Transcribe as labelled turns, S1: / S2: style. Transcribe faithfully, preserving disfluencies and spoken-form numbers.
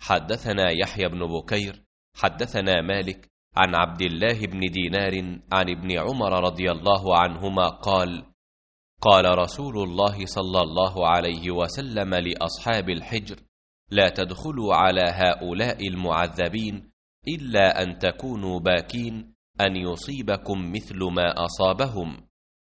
S1: حدثنا يحيى بن بكير حدثنا مالك عن عبد الله بن دينار عن ابن عمر رضي الله عنهما قال: قال رسول الله صلى الله عليه وسلم لأصحاب الحجر: لا تدخلوا على هؤلاء المعذبين إلا أن تكونوا باكين أن يصيبكم مثل ما أصابهم.